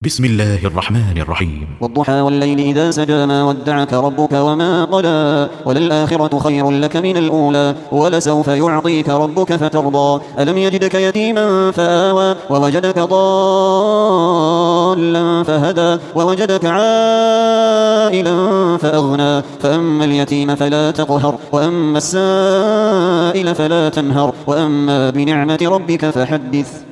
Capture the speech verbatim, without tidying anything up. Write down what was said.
بسم الله الرحمن الرحيم. والضحى والليل إذا سجى ما ودعك ربك وما قلى وللآخرة خير لك من الأولى ولسوف يعطيك ربك فترضى ألم يجدك يتيما فآوى ووجدك ضالا فهدى ووجدك عائلا فأغنى فأما اليتيم فلا تقهر وأما السائل فلا تنهر وأما بنعمة ربك فحدث.